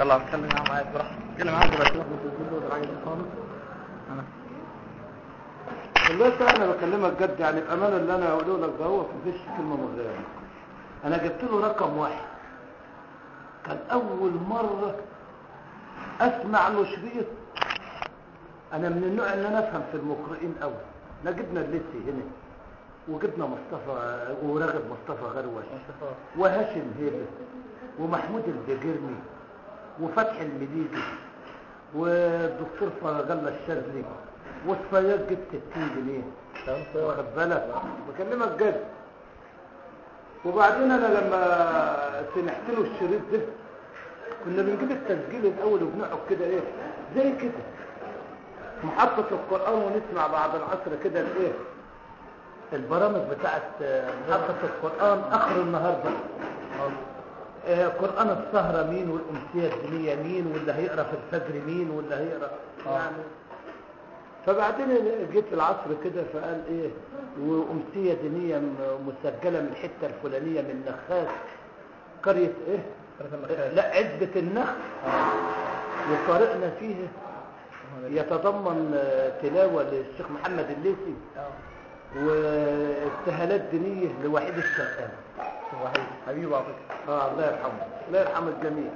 يلا اتكلم يا عم، عايز براحتك اتكلم عادي، بس لما تنزل له الراجل ده خالص. والله انا بكلمك جد يعني الامانه اللي انا هقوله لك ده هو مفيش كلمه مغيره. انا جبت له رقم واحد، كان اول مره اسمع له شريط. انا من النوع اللي انا افهم في المقرئين قوي. احنا جبنا الليثي هنا، وجبنا مصطفى وراغب مصطفى غروش وهاشم هيبه ومحمود البجرمي وفتحي المليجي والدكتور فغلة الشاذلي والصياد جبت 60 جنيه. واخد بالك؟ بكلمك جد. وبعدين انا لما سمعت له الشريط ده كنا بنجيب التسجيل الاول وبنقعد كده ايه زي كده محطة القرآن ونسمع بعد العصر كده الايه البرامج بتاعت محطة القرآن اخر النهار ده. قرآن السهرة مين والأمسية الدينية مين واللي هيقرأ في الفجر مين واللي هيقرأ يعني. فبعدين جيت في العصر كده فقال ايه وأمسية دينية مسجلة من الحتة الفلانية من نخاس قرية ايه لا عزبة النخل وقرأنا فيه يتضمن تلاوة للشيخ محمد الليثي واستهالات دينية لوحيد الشرقان وحيد حبيبي على فكرة. الله يرحمه الله يرحم الجميع.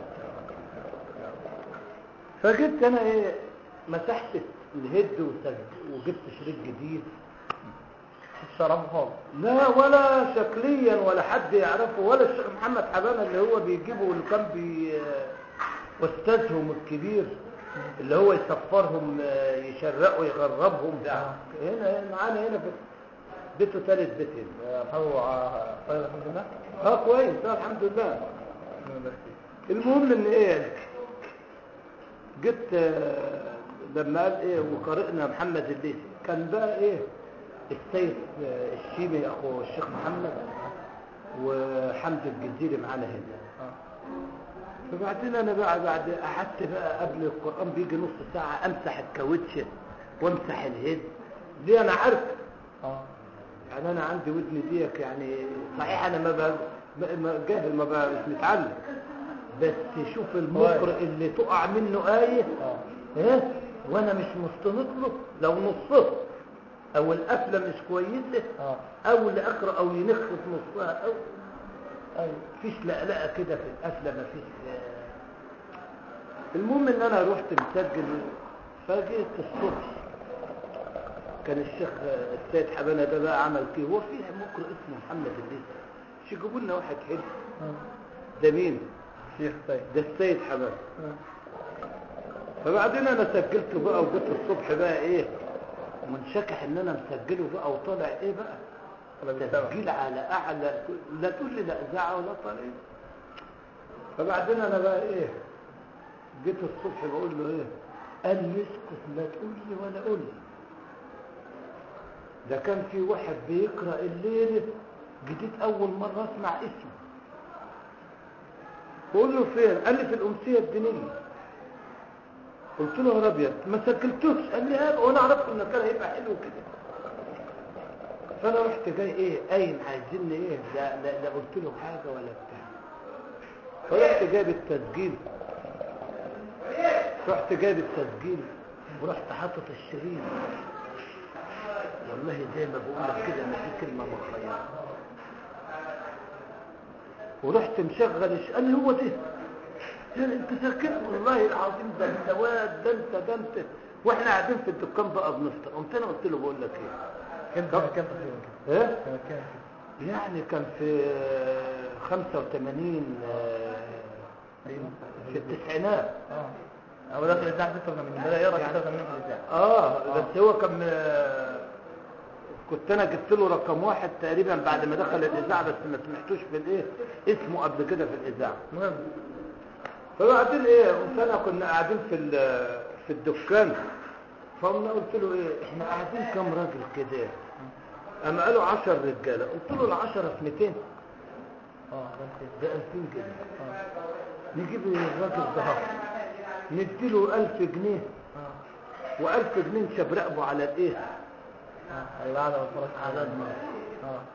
فجبت انا ايه مسحت الهد وجبت شريط جديد شرفه خالص لا ولا شكليا ولا حد يعرفه ولا الشيخ محمد حبانة اللي هو بيجيبه واللي كان استاذهم الكبير اللي هو يسفرهم يشرقوا يغربهم هنا معانا هنا في بيته ثالث بيت هنا. هو طيب الحمد لله. كويس الحمد لله. المهم ان ايه جبت لما قال ايه وقرئنا محمد الليثي كان بقى ايه السيد الشيبي اخو الشيخ محمد وحمد الجزيري معانا هنا. فبعدين انا بقى بعد قعدت بقى قبل القرآن بيجي نص ساعة امسح الكاوتش وامسح الهيد دي انا عارف يعني انا عندي ودني ديك يعني صحيح انا ما جاهل ما مش متعلم بس شوف المقرئ اللي تقع منه آية وانا مش مستند له لو نصه او القفله مش كويسه او اللي اقرا او ينخ في نصها او مفيش لقلقه كده في القفله مفيش. المهم ان انا رحت مسجل فجيت الصبح كان الشيخ السيد حبانة ده بقى عمل كده هو في مقرئ اسمه محمد الليثي يجيبوا لنا واحد حلو ده مين الشيخ ده السيد حبانة. فبعدين انا سجلته بقى وجيت الصبح بقى ايه منشكح ان انا مسجله بقى وطالع ايه بقى تسجيل على اعلى لا تقول لي لا اذاعه ولا طريق. فبعدين انا بقى ايه جيت الصبح بقول له ايه قال لي اسكت لا تقول لي ولا قول لي ده كان في واحد بيقرأ الليلة جديد اول مرة اسمع اسمه بقول له فين قال لي في الأمسية الدينية. قلت له يا ابيض ما سجلتوش قال لي ها وانا عرفت ان كان هيبقى حلو كده. فانا رحت جاي ايه قايم عايزيني ايه لا قلت له حاجه ولا بتاع. فرحت جايب التسجيل ورحت حاطط الشريط والله زي ما بقول لك كده ما في كلمه مخيره ورحت مشغل قال لي هو ده يعني انت سكت والله العظيم ده انت واد ده انت واحنا قاعدين في الدكان بقى بنفطر قمت انا قلت له بقول لك ايه كان تقريبا ايه يعني كان في 85 في التسعينات هو داخل الاذاعه 86 بدا يقرا 86 في الاذاعه بس هو كان كنت انا جبت له رقم واحد تقريبا بعد ما دخل الاذاعه بس ما سمعتوش في الايه اسمه قبل كده في الاذاعه. المهم فبعدين ايه قلت انا كنا قاعدين في الدكان فقلنا قلت له ايه احنا قاعدين كام راجل كده اما قالوا 10 رجاله قلت له ال10 في 200 ده 2000 جنيه نجيب الراجل ده نديله 1000 جنيه و1000 جنيه نشبرقبه على الايه القعده والفرج على المال.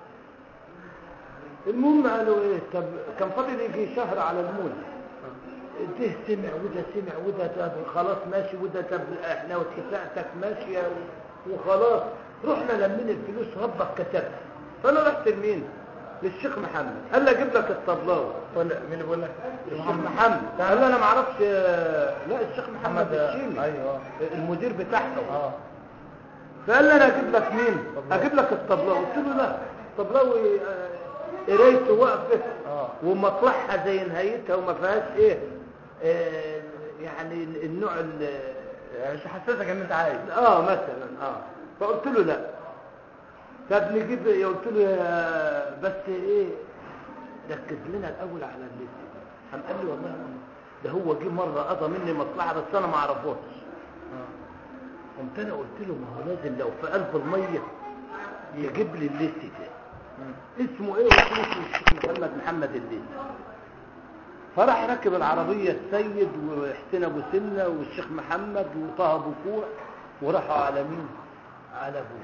المهم قالوا ايه طب كان فاضل يجي شهر على المولد ده سمع وده سمع وده طب خلاص ماشي وده طب احنا واتفاقتك ماشيه وخلاص. رحنا لمين الفلوس ربك كتبها. فانا رحت لمين؟ للشيخ محمد. قال لي اجيب لك الطبلاوي. ولا مين اللي بيقول لك؟ الشيخ محمد. قال لي انا ما اعرفش. لا الشيخ محمد الشيمي. ايوه المدير بتاعهم. فقال لي انا اجيب لك مين؟ اجيب لك الطبلاوي. قلت له لا الطبلاوي قرايته واقفه ومطلعها زي نهايتها وما فيهاش ايه يعني النوع مش حسسك ان انت عايز مثلا فقلت له لا. طب نجيب قلت له بس ايه ركز لنا الاول على الليست. قام قال لي والله ده هو جه مره قضى مني مصلحه بس انا ما اعرفوش. قمت انا قلت له ما هو لازم لو في قلب الميه يجيب لي الليست ده. اسمه ايه؟ قلت له اسمه الشيخ محمد الليثي. فراح ركب العربيه السيد وحسين ابو سنه والشيخ محمد وطه ابو كوع وراحوا على مين؟ على ابوه.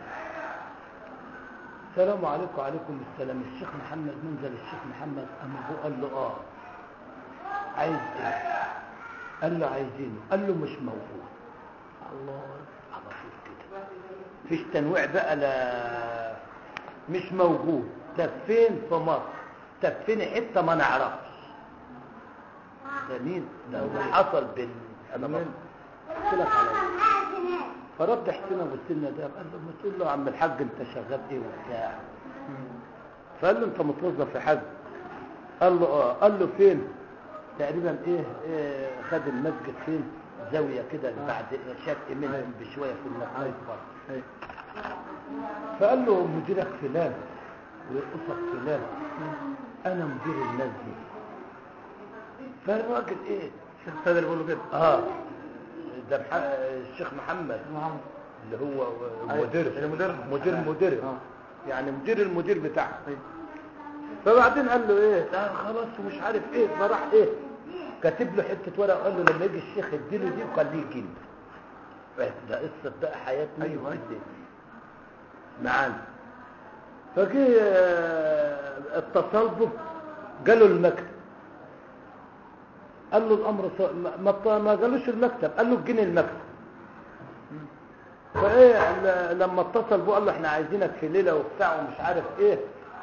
السلام عليكم. وعليكم السلام. الشيخ محمد منزل. الشيخ محمد قام ابوه قال له عايز ايه؟ قال له عايزينه. قال له مش موجود. الله على طول كده فيش تنويع بقى. لا مش موجود. طب فين؟ في مصر. طب فين حته ما نعرفش. ده مين؟ ده اللي حصل بين انا قلت لك على ايه. فرد حسين ابو السنه ده قال له ما تقول له يا عم الحاج انت شغال ايه وبتاع. فقال له انت متوظف في حاج. قال له قال له فين؟ تقريبا ايه خد المسجد فين؟ زاويه كده بعد شاف منهم بشويه في المسجد. فقال له مديرك فلان ويرقصك فلان. انا مدير الناس دي. فالراجل ايه الشيخ السيد اللي بيقول له كده ده الشيخ محمد اللي هو مدير يعني مدير المدير بتاعه. فبعدين قال له ايه ده خلاص ومش عارف ايه. فراح ايه كاتب له حته ورقه وقال له لما يجي الشيخ اديله دي وخليه يجي ده قصه بقى حياتنا. ايوه معانا. فجي اتصل به قالوا المكتب. قال له الامر ما قالوش المكتب. قال له اديني المكتب. فايه لما اتصل به قال له احنا عايزينك في ليله وبتاع ومش عارف ايه.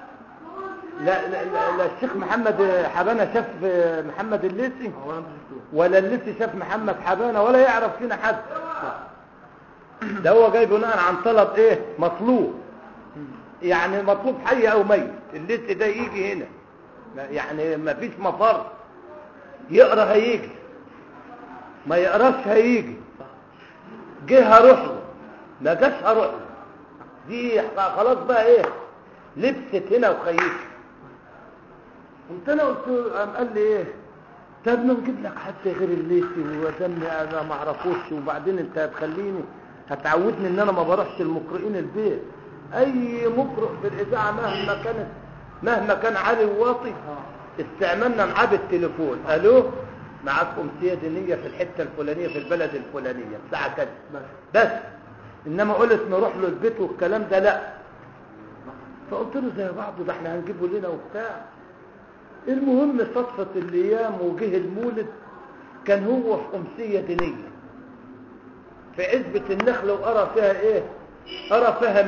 لا الشيخ محمد حبانه شاف محمد الليثي ولا الليثي شاف محمد حبانه ولا يعرف فينا حد. ده هو جاي بناء عن طلب ايه مطلوب. يعني مطلوب حي او ميت. الليثي ده يجي هنا يعني ما فيش مفر. يقرا هيجي ما يقراش هيجي. جه هروح له ما جاش هروح له. دي خلاص بقى ايه لبست هنا وخيشت. قمت انا قلت له قال لي ايه طب ما نجيب لك حد غير الليثي ودمي انا ما اعرفوش. وبعدين انت هتخليني هتعودني ان انا ما بروحش المقرئين البيت. اي مقرئ في الاذاعه مهما كان عالي وواطي استعملنا معاه بالتليفون. الو معاك امسيه دينيه في الحته الفلانيه في البلد الفلانيه الساعه كذا بس. انما قلت نروح له البيت والكلام ده لا. فقلت له زي بعضه ده احنا هنجيبه لنا وبتاع. المهم صدفه الايام وجه المولد. كان هو في امسيه دينيه في عزبه النخله وارى فيها ايه؟ ارى فيها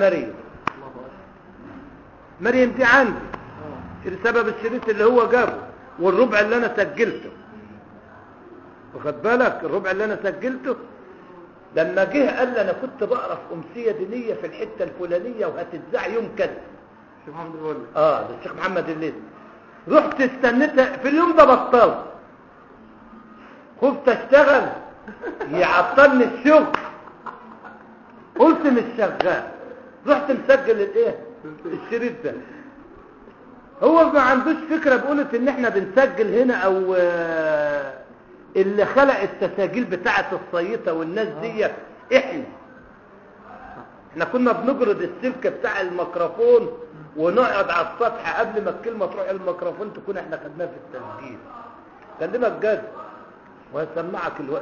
مريم دي عندي بسبب الشريط اللي هو جابه والربع اللي انا سجلته. واخد بالك الربع اللي انا سجلته لما جه قال لي انا كنت بقرا في امسيه دينيه في الحته الفلانيه وهتتذاع يوم كذا. الشيخ محمد بيقول لي ده الشيخ محمد الليثي. رحت استنيتها في اليوم ده بطلت. خفت اشتغل يعطلني الشغل. قلت مش شغال. رحت مسجل الايه الشريط ده. هو ما عندوش فكره بقولت ان احنا بنسجل هنا او اللي خلق التساجيل بتاعه الصيطه والناس دي احنا كنا بنجرد السلك بتاع الميكروفون ونقعد على السطح قبل ما الكلمه تروح الميكروفون تكون احنا خدناها في التسجيل. كلمك جد وهسمعك الوقت.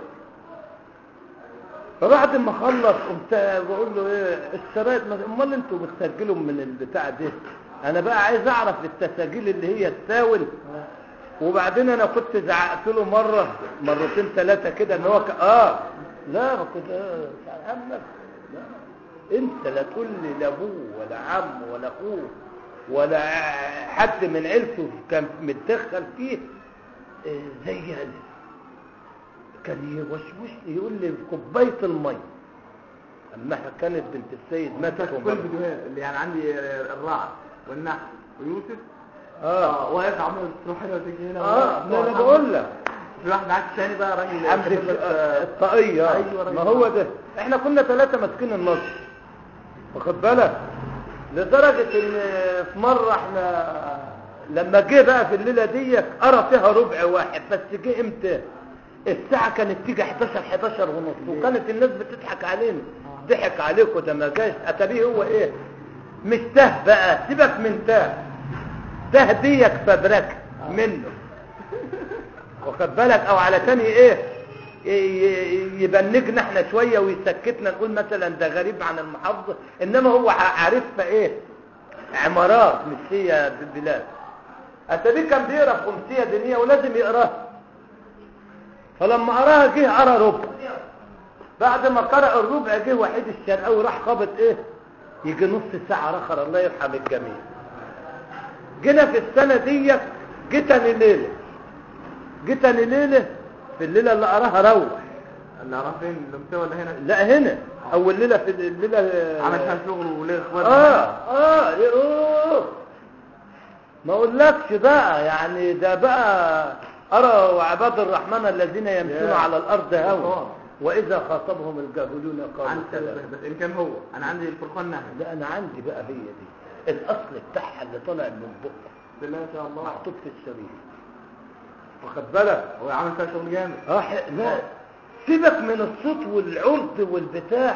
فبعد ما خلص قمت بقول له ايه الشرايط امال انتوا بتسجلوا من البتاع ده. انا بقى عايز اعرف التساجيل اللي هي تساول وبعدين انا كنت زعقت له مرتين ثلاثه كده ان هو لا ما كنت عنك. لا انت لا تقول لي لا ابوه ولا عم ولا اخوه ولا حد من عيلته كان متدخل فيه زي انا. كان يوشوشني يقول لي كوبايه الميه اما كانت بنت السيد ماتت. كل الفيديوهات اللي يعني عندي الرعد والنحل ويوسف واقف عمال تروح هنا وتيجي هنا. لا انا بقول لك في واحد معاك ثاني بقى راجل عند الطاقيه. أيوة ما هو ده احنا كنا 3 ماسكين النصر واخد بالك، لدرجه ان في مره احنا لما جه بقى في الليله دي قرا فيها ربع واحد بس. جه امتى؟ الساعه كانت تيجي 11 ونص وكانت الناس بتضحك علينا. ضحك عليكم ده ما جاش اتاريه هو ايه مش ته بقى، سيبك من ته ديك فبركه منه واخد بالك، او على تاني ايه يبنجنا احنا شويه ويسكتنا نقول مثلا ده غريب عن المحافظه، انما هو عارفها ايه عمارات مش هي بلاد. اتاريه كان بيقرا في امسيه دينيه ولازم يقراها، فلما قراها جه قرا ربع. بعد ما قرأ الربع جه وحيد الشرقاوي راح خابط ايه يجي نص ساعه رخر الله يرحم الجميع. جينا في السنه دي جيتني ليله في الليله اللي قراها روح. اللي قراها فين الامسيه ولا هنا؟ لا هنا اول ليله في الليله عمل فيها شغل وليه اخوات. ما اقولكش بقى يعني ده بقى أرى وعباد الرحمن الذين يمشون على الأرض هوا وإذا خاطبهم الجاهلون قالوا سلاما. بس إن كان هو أنا عندي الفرقان نهي. لا أنا عندي بقى هي دي الأصل بتاعها اللي طالع من بقه بالله إن شاء الله محطوط في السرير واخد بالك. هو عامل فيها شغل جامد. لا سيبك من الصوت والعرض والبتاع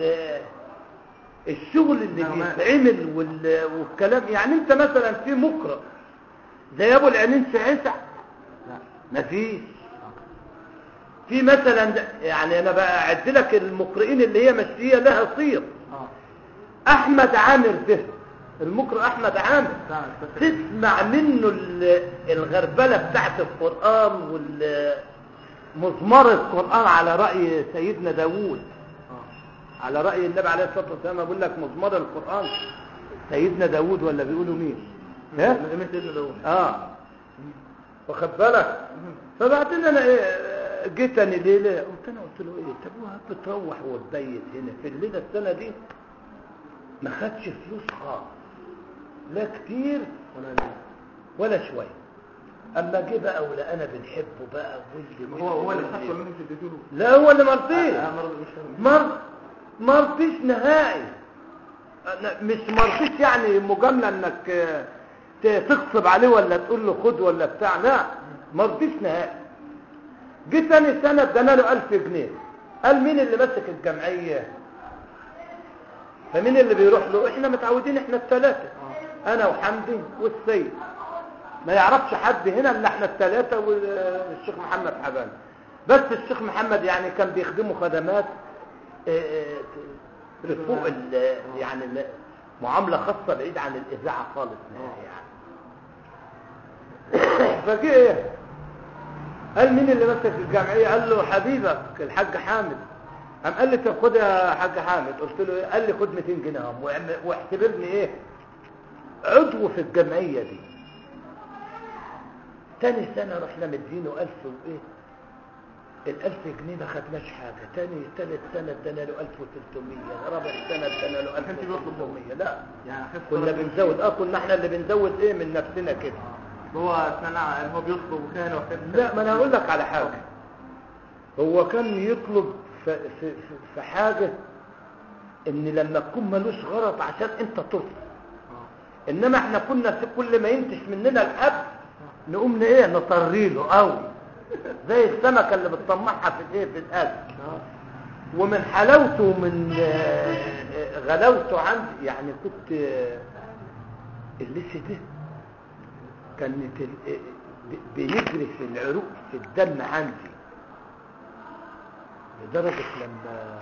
الشغل اللي بيتعمل والكلام. يعني انت مثلا في مقرأ زي ابو العينين سعسع مفيش. في مثلا يعني انا بقى اعد لك المقرئين اللي هي مشيه لها صيغ. احمد عامر ده المقرئ احمد عامر تسمع منه الغربله بتاعت القران ومزمار القران على راي سيدنا داوود. على راي النبي عليه الصلاه والسلام بيقول لك مزمار القران سيدنا داوود ولا بيقولوا مين؟ ها سيدنا داوود. واخد بالك. فبعدين انا جيتني ليله قلت له ايه طب بتروح وتبيت هنا في الليله السنه دي ما خدش فلوس خالص لا كتير ولا شويه. اما جه بقى ولا انا بنحبه بقى هو اللي خد منه في الدكتور. لا هو اللي مرضيش نهائي. مش مرضيش يعني مجامله انك تغصب عليه ولا تقول له خد ولا بتاع. لا مرضيش نهائي. جه ثاني سنه ادانا له 1000 جنيه. قال مين اللي ماسك الجمعيه؟ فمين اللي بيروح له؟ احنا متعودين احنا الثلاثه انا وحمدي والسيد ما يعرفش حد هنا الا احنا الثلاثه والشيخ محمد حبان. بس الشيخ محمد يعني كان بيخدمه خدمات فوق يعني معامله خاصه بعيد عن الاذاعه خالص يعني. فجه ايه قال مين اللي ماسك الجمعيه؟ قال له حبيبك الحاج حامد. قام قال لي طب خد يا حاج حامد. قلت له ايه؟ قال لي خد 200 جنيه اهم واعتبرني ايه عضو في الجمعيه دي. تاني سنه رحنا مدينه 1000 وايه ال1000 جنيه ما خدناش حاجه. ثالث سنه ادانا له 1300. رابع سنه ادانا له 1300. لا يعني كنا بنزود كنا احنا اللي بنزود ايه من نفسنا كده. هو سمع هو بيطلب وكان لا ما انا هقول لك على حاجه. هو كان يطلب في حاجه ان لما تكون ملوش غرض عشان انت تطلب. انما احنا كنا كل ما ينتش مننا الحب نقوم ايه نطري له قوي زي السمكه اللي بتطمعها في الايه في الاكل. ومن حلاوته ومن غلاوته عندي يعني كنت اللسه ده كانت بيجري في العروق في الدم عندي لدرجه لما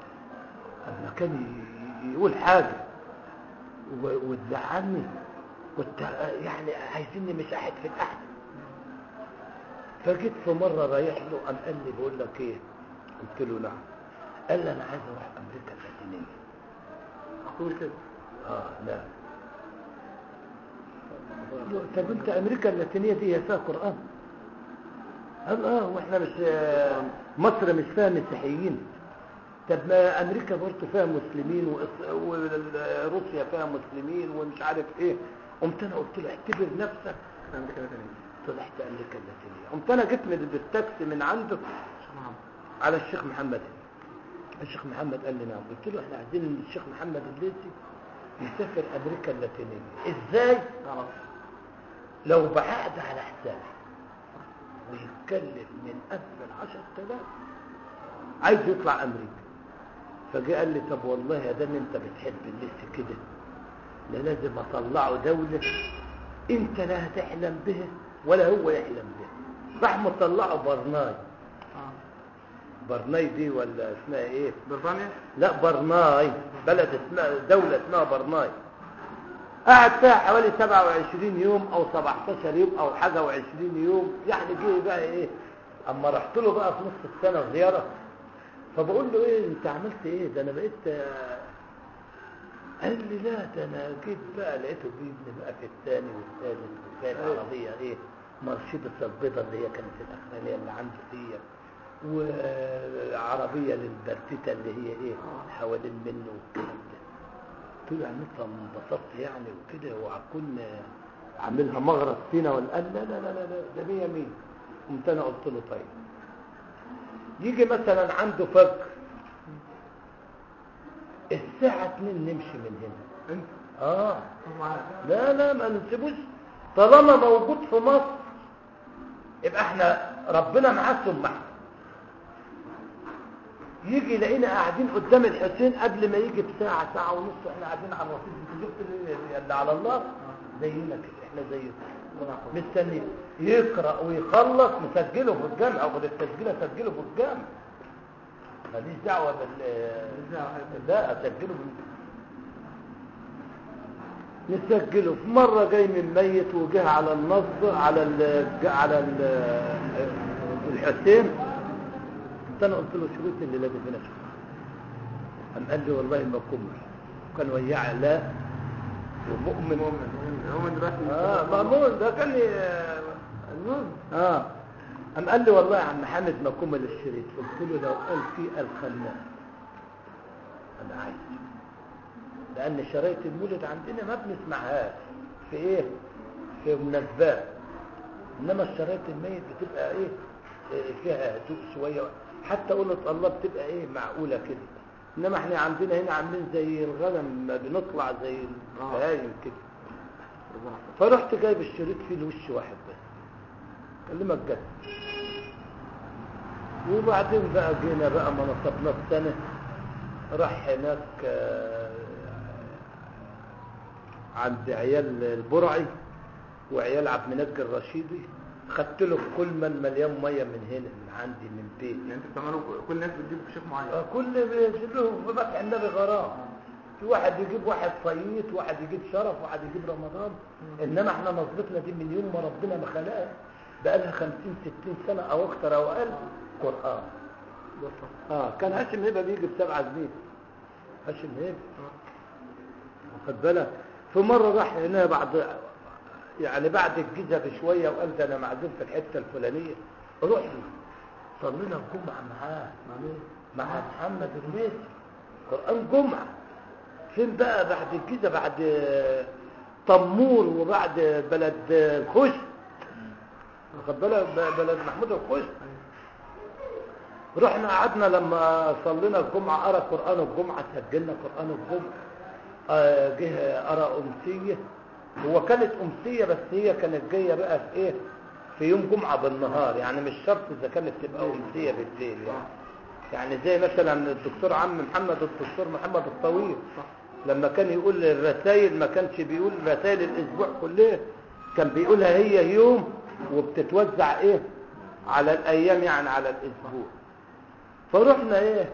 كان يقول حاجه وتزعلني كنت يعني عايزيني مش قاعد في القعده. فجيت في مره رايح له، قام قال لي بقول لك ايه؟ قلت له نعم. قال لي انا عايز اروح امريكا اللاتينيه. اقول كده لا. طب انت امريكا اللاتينيه دي هي فيها قران؟ قال واحنا مش مصر مش فيها مسيحيين؟ طب ما امريكا برضه فيها مسلمين وروسيا فيها مسلمين ومش عارف ايه. قمت انا قلت له اعتبر نفسك امريكا اللاتينيه. طلعت امريكا اللاتينيه. قمت انا جيت من بالتاكسي من عنده على الشيخ محمد. الشيخ محمد قال لي نعم. قلت له احنا عايزين الشيخ محمد الليثي يسافر امريكا اللاتينيه. ازاي؟ لو بعقد على حسابي ويتكلف من 1000 ل 10,000 عايز يطلع امريكا. فجاء قال لي طب والله يا دام انت بتحب الليثي كده لا لازم اطلعه دوله انت لا هتحلم به ولا هو يحلم به. راح مطلعه برناي. برناي دي ولا اسمها ايه؟ بريطانيا؟ لا برناي، بلد اسمها دولة اسمها برناي. قعد فيها حوالي 27 يوم او 17 يوم او حاجة و20 يوم. يعني جه بقى ايه اما رحت له بقى في نص السنة زيارة. فبقول له ايه انت عملت ايه؟ ده انا بقيت. قال لي لا ده انا جيت بقى لقيته بيبني بقى في الثاني والثالث وجايب عربية ايه مرسيدس البيضاء اللي هي كانت الاخرانية اللي عنده دي، وعربية للبرتيتة اللي هي ايه حوالين منه والكلام ده. قلت له يعني انت انبسطت يعني وكده وهكون عاملها مغرب فينا ولا؟ قال لا لا لا لا ده 100 100. قمت انا قلت له طيب يجي مثلا عنده فجر الساعة 2 نمشي من هنا. انت؟ لا لا ما نسيبوش طالما موجود في مصر يبقى احنا ربنا معاه ثم احنا. يجي يلاقينا قاعدين قدام الحسين قبل ما يجي بساعة ساعة ونص احنا قاعدين على الرصيف. شفت اللي على الله زينا كده احنا زيه مستنيين يقرأ ويخلص نسجله في الجامع او التسجيل اسجله في الجامع ماليش دعوة لا اسجله نسجله. في مرة جاي من ميت وجه على النصر على الحسين. انا قلت له شروط اللي لازم هنا شوف. قام قال لي والله ما كمل. كان وياه علاء ومؤمن. مؤمن دلوقتي مأمون ده كان المهم قام قال لي والله يا عم حامد ما كمل الشريط. قلت له لو قال فيه الخناس انا عايز، لان شرايط المولد عندنا ما بنسمعهاش في ايه في مناسبات، انما الشرايط الميت بتبقى ايه فيها هدوء شويه، حتى قولة الله بتبقى ايه معقوله كده. انما احنا عندنا هنا عاملين زي الغنم بنطلع زي البهايم كده. فرحت جايب الشريط فيه الوش واحد بس كلمك جد. وبعدين بقى جينا بقى ما نصبنا السنه راح هناك عند عيال البرعي وعيال عبد المنجي الرشيدي. خدت له كل من مليان ميه من هنا من عندي من بيت. يعني انت بتعملوا كل الناس بتجيب شيخ معين؟ كل بيجيبهم في مدح النبي غرام. في واحد يجيب واحد صييت، واحد يجيب شرف، واحد يجيب رمضان. انما احنا نظرتنا دي من يوم ما ربنا ما خلقها بقى لها 50 60 سنه او اكثر او اقل قران. كان هاشم هبه بيجي ب7 جنيه. هاشم هبه واخد بالك. في مره راح هنا بعد الجيزه بشويه وقال ده انا معزوم في الحته الفلانيه. رحنا صلينا الجمعه معاه مع محمد الليثي قران جمعه. فين بقى بعد الجيزه بعد طمور وبعد بلد الخش واخد بالك بلد محمود الخش. رحنا قعدنا لما صلينا الجمعه قرا قران الجمعه سجلنا قران الجمعه. جه قرا امسيه. هو كانت امسيه بس هي كانت جايه بقى في ايه في يوم جمعه بالنهار، يعني مش شرط اذا كانت تبقى امسيه بالليل يعني زي مثلا الدكتور عم محمد الدكتور محمد الطويل لما كان يقول الرسائل ما كانش بيقول رسائل الاسبوع كلها، كان بيقولها هي يوم وبتتوزع ايه على الايام يعني على الاسبوع. فرحنا ايه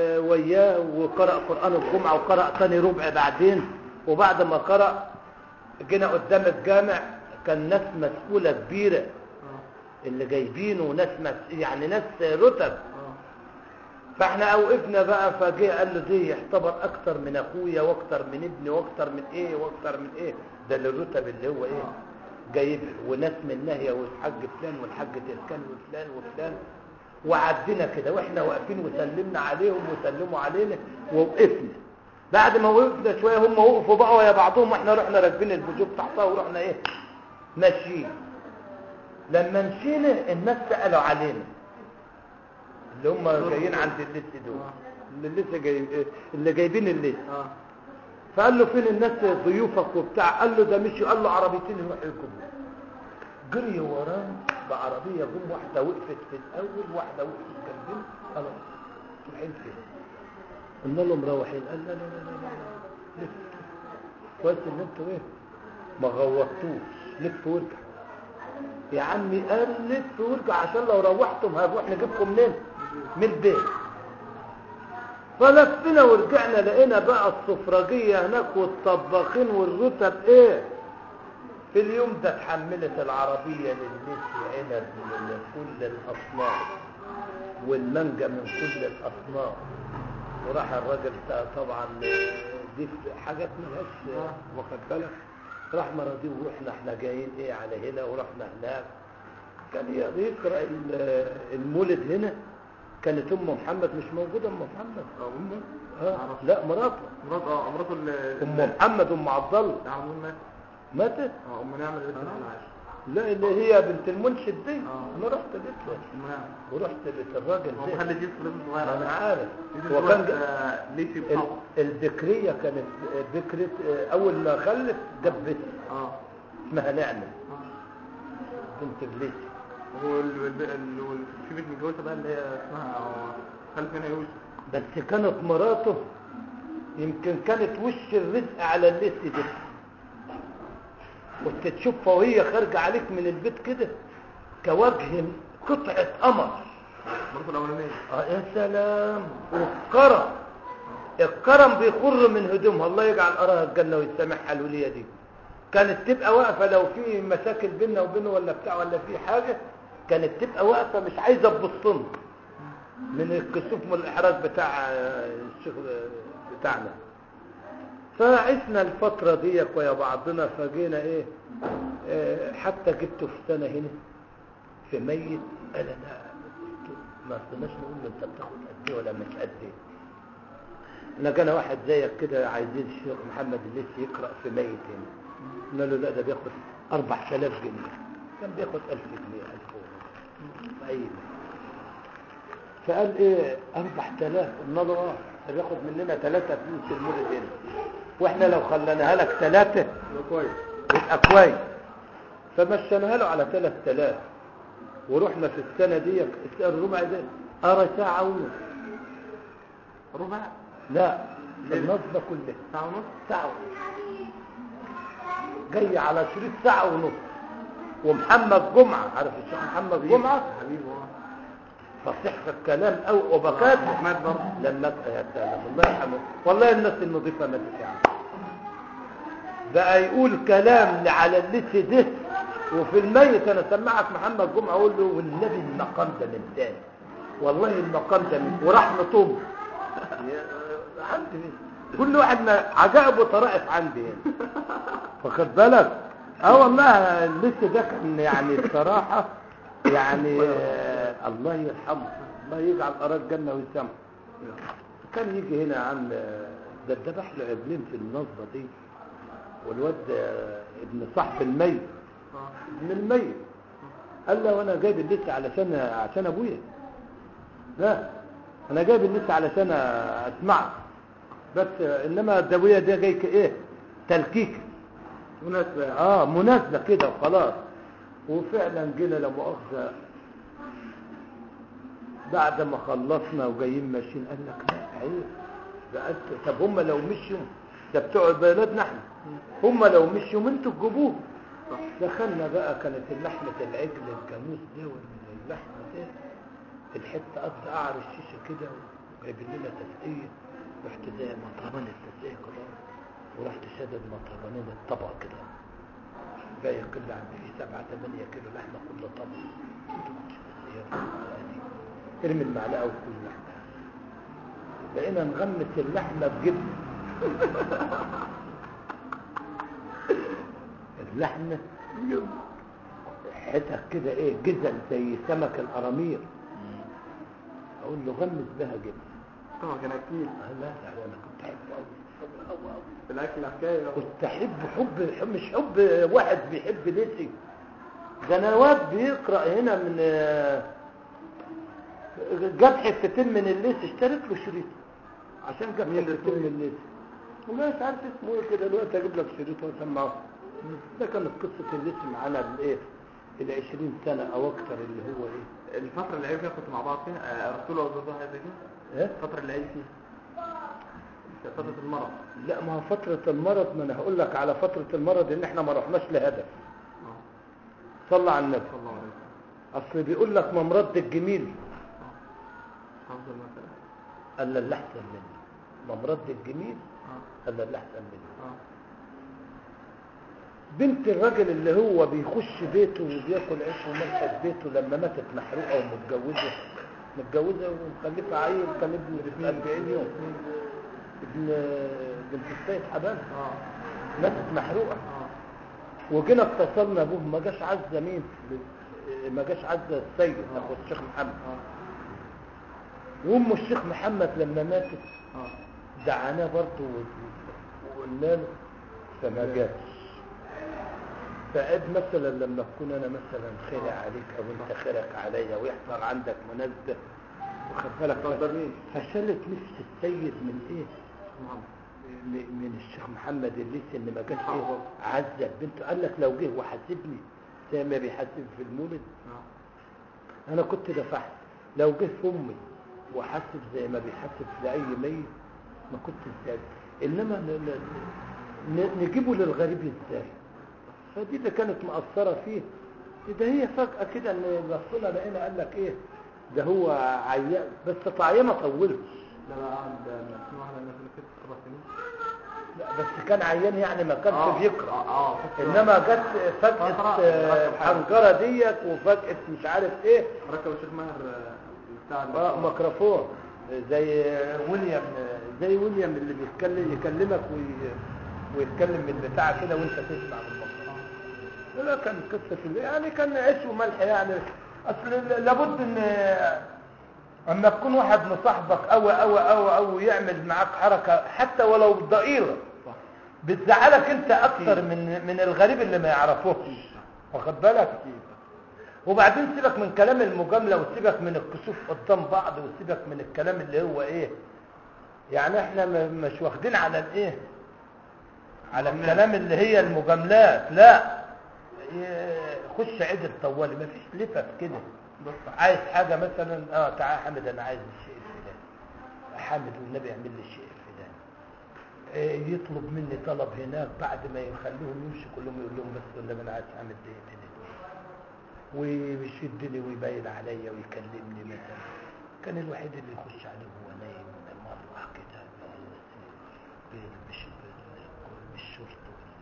وياه وقرأ قرآن الجمعة وقرأ ثاني ربع بعدين. وبعد ما قرأ جينا قدام الجامع، كان ناس مسؤولة كبيرة اللي جايبينه، ناس يعني ناس رتب. فاحنا اوقفنا بقى، فجاء قال له دي يعتبر اكتر من اخويا واكتر من ابني واكتر من ايه واكتر من ايه، ده الرتب اللي هو ايه جايب، وناس من ناهيه والحاج فلان والحاج تركان وفلان وفلان. وعدينا كده واحنا واقفين وسلمنا عليهم وسلموا علينا ووقفنا. بعد ما وقفنا شويه هم وقفوا بقى ويا بعضهم، واحنا رحنا راكبين البجوب تحتها ورحنا ايه ماشيين. لما مشينا الناس سالوا علينا اللي هم جايين عند الليست دول، اللي لسه جاي اللي جايبين الليست. فقال له فين الناس ضيوفك وبتاع؟ قال له ده مشي. قال له عربيتين يروحوا يركبوا. جري وراه بعربيه، جم واحده وقفت في الاول واحده وقفت جنبنا. خلاص رايحين فين؟ قلنا له مروحين. قال لا لا لا لا لا لف، كويس ان انتوا ايه ما غوطتوش، لف وارجع يا عمي. قال لف وارجع عشان لو روحتم هنروح نجيبكم منين؟ من البيت. فلفنا ورجعنا لقينا بقى السفرجيه هناك والطباخين والرتب ايه. في اليوم ده اتحملت العربيه للميسي عنب من كل الاصناف والمانجا من كل الاصناف. وراح الراجل طبعا دي حاجات ملهاش واخد بالك، راح مرضيه ورحنا احنا جايين ايه على هنا ورحنا هناك. كان يقرأ المولد هنا. كانت ام محمد مش موجوده. ام محمد امه لا مراته مراته ام محمد ام عبد الله ماتت. ام نعمه اللي لسه عايشه. لا اللي هي بنت المنشد دي. انا رحت بيتها ورحت بيت الراجل ده. هو خلي جيب فلوس صغير. انا عارف. وكان ليتي الذكريه كانت ذكرة اول ما خلف جاب بنت اسمها نعمه بنت بليتي. في بنت متجوزه بقى اللي هي اسمها خلف هنا يوسف. بس كانت مراته يمكن كانت وش الرزق على الليست دي. كنت تشوفها وهي خارجه عليك من البيت كده كوجه قطعه قمر. مرته الاولانيه يا سلام. الكرم بيخر من هدومها. الله يجعل قراها الجنه ويسامحها الوليه دي. كانت تبقى واقفه لو في مشاكل بيننا وبينه ولا بتاع ولا في حاجه، كانت تبقى واقفه مش عايزه تبصنا من الكسوف من الاحراج بتاع الشغل بتاعنا. فعشنا الفتره دي ويا بعضنا. فجينا ايه حتى جبته في سنه هنا في ميت. قال لا ما رضيناش نقول له انت بتاخد قد ايه ولا مش قد ايه. انا جانا واحد زيك كده عايزين الشيخ محمد الليثي يقرا في ميت هنا. قلنا له لا ده بياخد 4000 جنيه. كان بياخد 1000 جنيه 1000 اي. فقال ايه 4000؟ قلنا له بياخد مننا 3 فلوس المولد هنا، واحنا لو خليناها لك 3 كويس يبقى كويس. فمشيناها له على 3000. ورحنا في السنه دي الربع ده قرا ساعه ونص. ربع؟ لا النصبه كلها ساعه ونص. ساعه ونص جاي على شريط ساعه ونص. ومحمد جمعه، عارف الشيخ محمد جمعه حبيبي فصح في الكلام او وبكات مات برضه لما يا سلام الله يرحمه. والله الناس النظيفه ماتت يعني. بقى يقول كلام على الليثي ده وفي الميت. انا سمعت محمد جمعه اقول له والنبي المقام ده من تاني، والله المقام ده من وراح نطوب عندي كل واحد ما عجائب وطرائف عندي هنا واخد بالك. والله الليثي ده كان يعني الصراحه يعني الله يرحمه الله يجعل قرار الجنه ويسامحه. كان يجي هنا عن ده ذبح له عجلين في النصبه دي. والواد ابن صاحب الميت ابن الميت قال له وانا جايب الليثي عشان ابويا. لا انا جايب الليثي علشان اسمعه بس، انما الدويه دي جاي ايه تلكيك مناسبه مناسبه كده وخلاص. وفعلا جينا لا مؤاخذه بعد ما خلصنا وجايين ماشيين قال لك لا عيب بقى. طب هم لو مشوا ده بتوع بلدنا احنا، هم لو مشوا انتوا تجيبوه. دخلنا بقى كانت اللحمه العجل الجاموس ده واللحمه ده الحته قد قعر الشيشه كده وجايبين لنا تسقيه. رحت زي مطربان التسقيه كده ورحت شادد مطربانين الطبق كده بقى يقل عندي في 7-8 كيلو لحمه كل طبق. ارمي المعلقه وكل لحمه. بقينا نغمس اللحمه بجبن. اللحمه حتت كده ايه جزل زي سمك القرامير. اقول له غمس بها جبن. طبعا كان اكيد. لا انا كنت احبه قوي في الاكل حكايه. كنت احبه حب مش حب واحد بيحب ليسي. ده انا واد بيقرا هنا من جاب حتتين من الليس، اشتريت له شريط عشان جاب حتتين من الليس. وما مش عارف اسمه ايه كده دلوقتي، اجيب لك شريط واسمعه. ده كانت قصه الليس معانا بالايه ال20 سنه او اكتر اللي هو ايه الفتره اللي عيب فيها كنت مع بعض فيها رسول الله صلى الله عليه وسلم. ايه الفتره اللي عيب فيها فتره المرض. لا ما هو فتره المرض، ما انا هقول لك على فتره المرض ان احنا ما رحناش لهدف. صلى على النبي صلى الله عليه وسلم. اصل بيقول لك ممرض الجميل افضل مثلا قال اللي احسن مني. ممرض الجميل قال اللي احسن مني. بنت الراجل اللي هو بيخش بيته وبياكل عيش وملح في بيته لما ماتت محروقه ومتجوزه ومخلفه عيل كان ابن 40 يوم، ابن بنت السيد حبان ماتت محروقه. وجينا اتصلنا ابوه ما جاش عزه مين؟ ما جاش عزه السيد اخو الشيخ محمد. وام الشيخ محمد لما ماتت دعاناه برضه وقلنا له فما جاش. فقد مثلا لما اكون انا مثلا خير عليك او انت خيرك عليا ويحصل عندك مناسبه واخد بالك فشلت نفس السيد من ايه؟ من الشيخ محمد الليثي ان ما جاش ايه عزت بنته. قال لك لو جه وحاسبني زي ما بيحاسب في المولد انا كنت دفعت. لو جه في امي وحاسب زي ما بيحاسب في اي ميت ما كنت ازاي. انما نجيبه للغريب ازاي؟ فدي اللي كانت مأثرة فيه. ده هي فجأة كده ان بصينا لقينا قال لك ايه ده هو عيان بس طعيه ما طولش. ده بقى قعد اسمه واحد الناس اللي كانت 7 سنين. لا بس كان عيان يعني ما كانش بيقرأ. انما جت فجأة الحنجرة ديت وفجأة مش عارف ايه ركب الشيخ ماهر بتاع ميكروفون زي ويليام اللي يكلمك ويتكلم من بتاع كده وانت تسمع من الميكروفون. لا كان قصة يعني كان عيش وملح يعني. اصل لابد ان اما تكون واحد مصاحبك او يعمل معاك حركة حتى ولو ضئيلة بتزعلك انت اكتر من الغريب اللي ما يعرفوش واخد بالك. وبعدين سيبك من كلام المجاملة وسيبك من الكسوف قدام بعض وسيبك من الكلام اللي هو ايه يعني احنا مش واخدين على الايه على الكلام اللي هي المجاملات. لا خش عيد الطوالي مفيش لفت كده. عايز حاجة مثلا تعال حامد انا عايز الشيء الفلاني حامد والنبي يعمل لي الشيء الفلاني. يطلب مني طلب هناك بعد ما يخلوهم يمشي كلهم يقول لهم بس والنبي انا عايز حامد دقيقتين ويشدني ويبين عليا ويكلمني مثلا. كان الوحيد اللي يخش عليه وهو نايم مرة كده بالشرط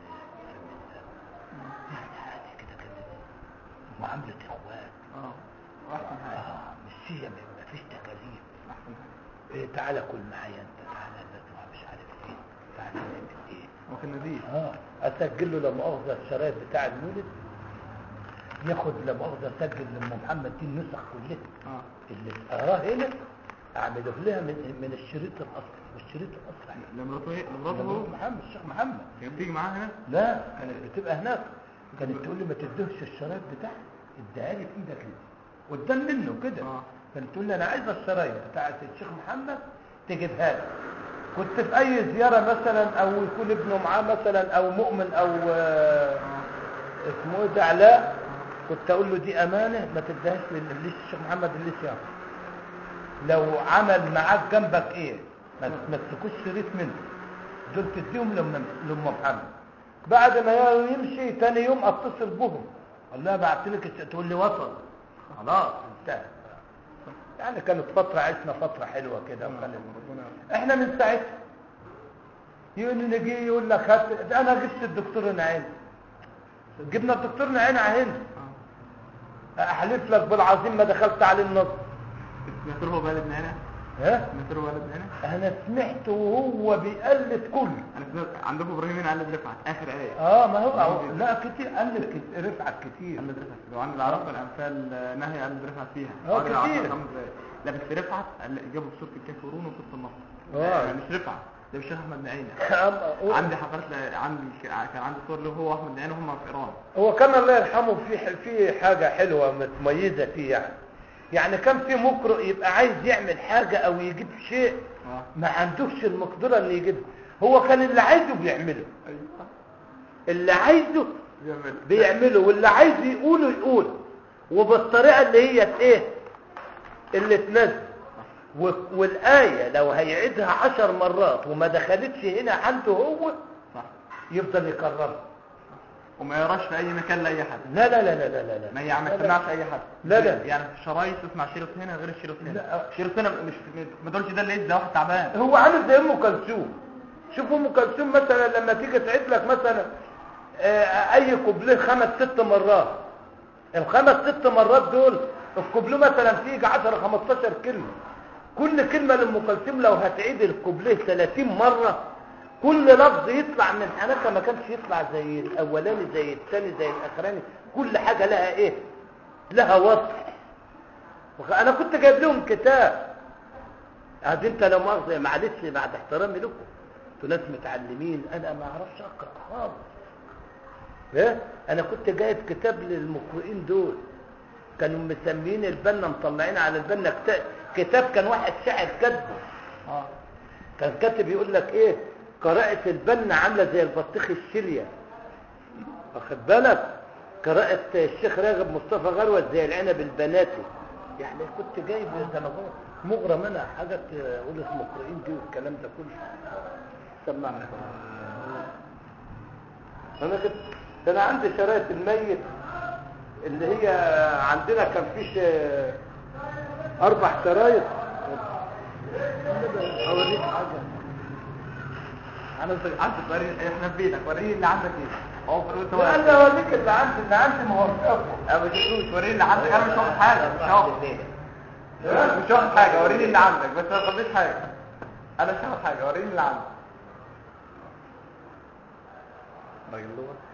يعني عادي كده كده معاملة اخوات. احسن حاجة مش هي ما فيش تكاليف. احسن حاجة تعالى كل معايا انت تعالى نطلع مش عارف ايه تعالى نعمل ايه وكان نزيد اسجل له لا مؤاخذة الشرايط بتاع المولد ياخد لا مؤاخذة اسجل لام محمد دي النسخ كلها اللي تقراها هنا اعمله لها من الشريط الاصلي. والشريط الاصلي لمراته محمد الشيخ محمد كانت بتيجي معاها هنا. لا كانت بتبقى هناك. كانت تقول لي ما تدهش الشرايط بتاعتي اديها لي في ايدك كده قدام منه كده. كانت تقول لي انا عايزه الشرايط بتاعت الشيخ محمد تجيبها لي. كنت في اي زياره مثلا او يكون ابنه معاه مثلا او مؤمن او اسمه ايه ده علاء كنت اقول له دي امانه ما تديهاش للشيخ محمد الليثي. لو عمل معاك جنبك ايه ما تمسكوش شريط منه دول تديهم لام محمد. بعد ما يمشي تاني يوم اتصل بهم والله بعت لك تقول لي وصل خلاص انتهى. يعني كانت فتره عشنا فتره حلوه كده احنا من ساعتها نجي يقول لك انا جبت الدكتور نعيم جبنا الدكتور نعين هنا. احلف لك بالعظيم ما دخلت عليه النص. سمعت له هو بلدنا هنا؟ ها؟ سمعت له بلدنا هنا؟ انا سمعته وهو بيقلد كله. انا سمعت عندكم ابراهيم هنا قلد رفعت اخر ايه. ما هو لا كتير قلد رفعت كتير. قلد رفعت لو عند العراق الامثال نهي قلد رفعت فيها. كتير. لا بس رفعت جابوا سوره الكافرون وسوره النصر. يعني مش رفعت ده الشيخ احمد نعيمه. عندي حفلات كان عندي صور له هو احمد نعيمه وهم في ايران. هو كان الله يرحمه في حاجه حلوه متميزه فيه يعني كان في مقرئ يبقى عايز يعمل حاجه او يجيب شيء ما عندوش المقدره ان يجيبه. هو كان اللي عايزه بيعمله. اللي عايزه بيعمله واللي عايز يقوله وبالطريقه اللي هي ايه اللي تنزل. والآية لو هيعيدها 10 مرات وما دخلتش هنا عنده هو يفضل يكررها وما يراش في اي مكان لاي حد. لا لا لا لا لا لا ما يسمعش اي حد. لا لا يعني في الشرايط تسمع شريط هنا غير الشريط هنا. شريط هنا مش ما تقولش ده اللي يدي واحد تعبان. هو عامل زي ام كلثوم. شوف ام كلثوم مثلا لما تيجي تعيد لك مثلا اي كوبليه 5-6 مرات. ال5-6 مرات دول الكوبليه مثلا فيه 10-15 كلمه. كل كلمه لام كلثوم لو هتعيد الكوبليه 30 مره كل لفظ يطلع من حنكها ما كانش يطلع زي الاولاني زي الثاني زي الاخراني. كل حاجه لها ايه لها وصف. انا كنت جايب لهم كتاب عاد انت لو مؤاخذه معلش بعد احترامي لكم انتوا ناس متعلمين انا ما اعرفش اقرا خالص. انا كنت جايب كتاب للمقرئين دول كانوا مسميين البنا مطلعين على البنا كتاب كان واحد شاعر كاتبه. كان كاتب يقول لك ايه قراءة البنا عاملة زي البطيخ الشلية. واخد بالك قراءة الشيخ راغب مصطفى غروت زي العنب البناتي. يعني كنت جايب زي ما قلت مغرم انا حاجة اقول المقرئين دي والكلام ده كله. سمعنا انا عندي شرايط الميت اللي هي عندنا كان فيش 4 شرايط. اوريك حاجه انا عندي طريق احنا في بيتك وريني اللي عندك ايه. لا انا اوريك اللي عندي ما هو انا مش وريني اللي عندك. انا مش واخد حاجه مش واخد حاجه. وريني اللي عندك بس ما تخبيش حاجه. انا مش واخد حاجه. وريني اللي عندك.